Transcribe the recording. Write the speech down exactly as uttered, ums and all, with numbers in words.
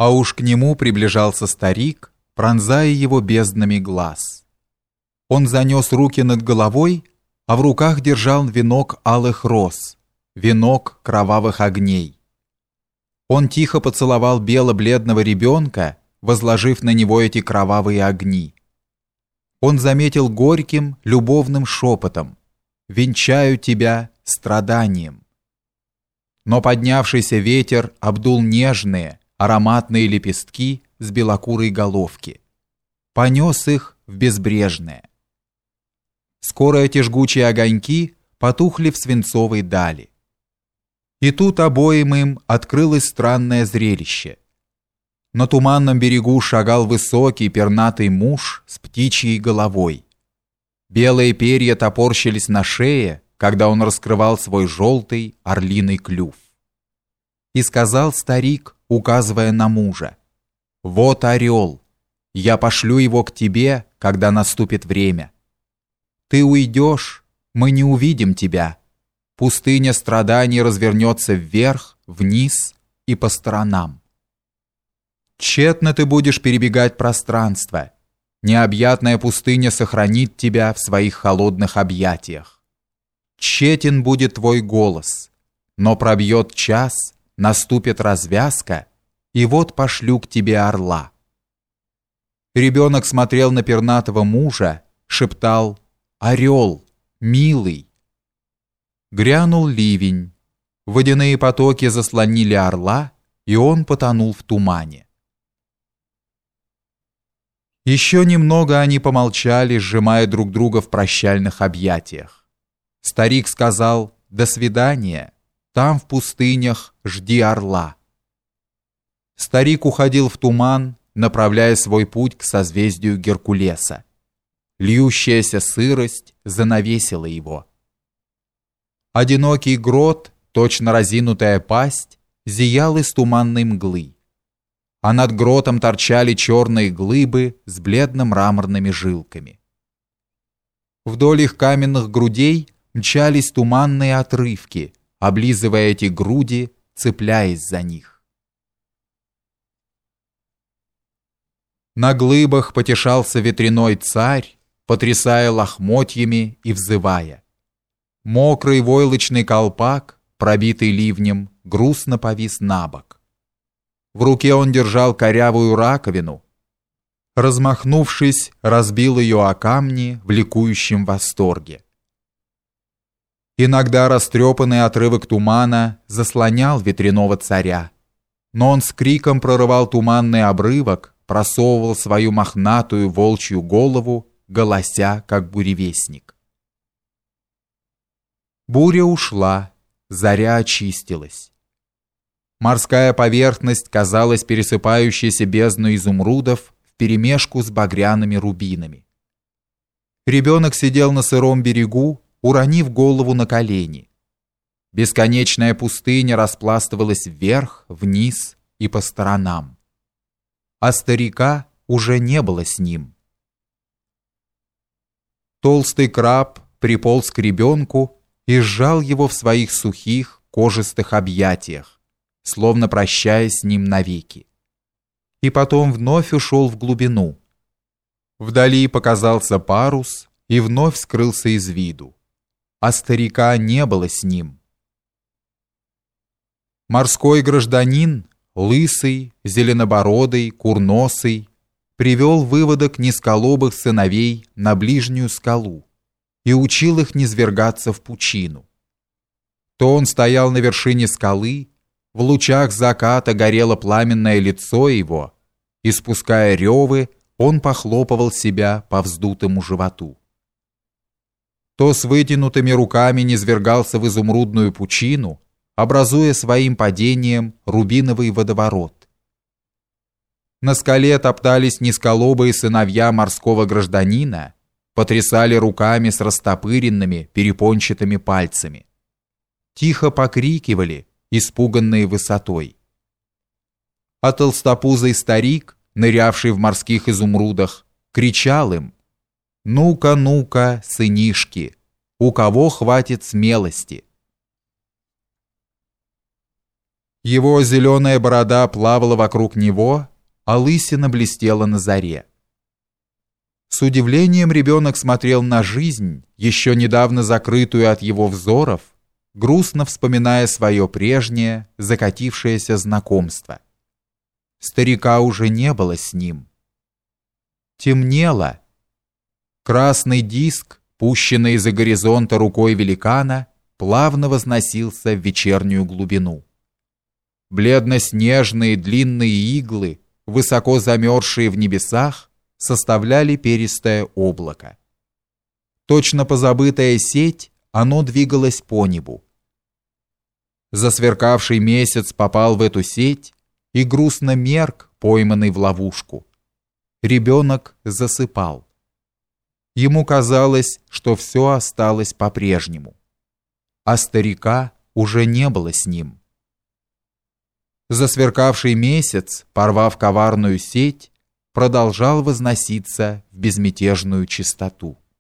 А уж к нему приближался старик, пронзая его безднами глаз. Он занес руки над головой, а в руках держал венок алых роз, венок кровавых огней. Он тихо поцеловал бело-бледного ребенка, возложив на него эти кровавые огни. Он заметил горьким, любовным шепотом: «Венчаю тебя страданием». Но поднявшийся ветер обдул нежные, ароматные лепестки с белокурой головки, понес их в безбрежное. Скоро эти жгучие огоньки потухли в свинцовой дали. И тут обоим им открылось странное зрелище. На туманном берегу шагал высокий пернатый муж с птичьей головой. Белые перья топорщились на шее, когда он раскрывал свой желтый орлиный клюв. И сказал старик, указывая на мужа: «Вот орел, я пошлю его к тебе, когда наступит время. Ты уйдешь, мы не увидим тебя. Пустыня страданий развернется вверх, вниз и по сторонам. Тщетно ты будешь перебегать пространство. Необъятная пустыня сохранит тебя в своих холодных объятиях. Тщетен будет твой голос, но пробьет час, наступит развязка, и вот пошлю к тебе орла». Ребенок смотрел на пернатого мужа, шептал: «Орел, милый». Грянул ливень, водяные потоки заслонили орла, и он потонул в тумане. Еще немного они помолчали, сжимая друг друга в прощальных объятиях. Старик сказал: «До свидания, там в пустынях жди орла». Старик уходил в туман, направляя свой путь к созвездию Геркулеса. Льющаяся сырость занавесила его. Одинокий грот, точно разинутая пасть, зиял из туманной мглы, а над гротом торчали черные глыбы с бледно-мраморными жилками. Вдоль их каменных грудей мчались туманные отрывки, облизывая эти груди, цепляясь за них. На глыбах потешался ветряной царь, потрясая лохмотьями и взывая. Мокрый войлочный колпак, пробитый ливнем, грустно повис набок. В руке он держал корявую раковину. Размахнувшись, разбил ее о камни в ликующем восторге. Иногда растрепанный отрывок тумана заслонял ветряного царя, но он с криком прорывал туманный обрывок, просовывал свою мохнатую волчью голову, голося, как буревестник. Буря ушла, заря очистилась. Морская поверхность казалась пересыпающейся бездной изумрудов вперемешку с багряными рубинами. Ребенок сидел на сыром берегу, уронив голову на колени. Бесконечная пустыня распластывалась вверх, вниз и по сторонам. А старика уже не было с ним. Толстый краб приполз к ребенку и сжал его в своих сухих, кожистых объятиях, словно прощаясь с ним навеки. И потом вновь ушел в глубину. Вдали показался парус и вновь скрылся из виду, а старика не было с ним. Морской гражданин, лысый, зеленобородый, курносый, привел выводок низколобых сыновей на ближнюю скалу и учил их низвергаться в пучину. То он стоял на вершине скалы, в лучах заката горело пламенное лицо его, и, спуская ревы, он похлопывал себя по вздутому животу. То с вытянутыми руками низвергался в изумрудную пучину, образуя своим падением рубиновый водоворот. На скале топтались низколобые сыновья морского гражданина, потрясали руками с растопыренными перепончатыми пальцами. Тихо покрикивали, испуганные высотой. А толстопузый старик, нырявший в морских изумрудах, кричал им: «Ну-ка, ну-ка, сынишки, у кого хватит смелости?» Его зеленая борода плавала вокруг него, а лысина блестела на заре. С удивлением ребенок смотрел на жизнь, еще недавно закрытую от его взоров, грустно вспоминая свое прежнее, закатившееся знакомство. Старика уже не было с ним. Темнело. Красный диск, пущенный из-за горизонта рукой великана, плавно возносился в вечернюю глубину. Бледно-снежные длинные иглы, высоко замерзшие в небесах, составляли перистое облако. Точно позабытая сеть, оно двигалось по небу. Засверкавший месяц попал в эту сеть и грустно мерк, пойманный в ловушку. Ребенок засыпал. Ему казалось, что все осталось по-прежнему, а старика уже не было с ним. Засверкавший месяц, порвав коварную сеть, продолжал возноситься в безмятежную чистоту.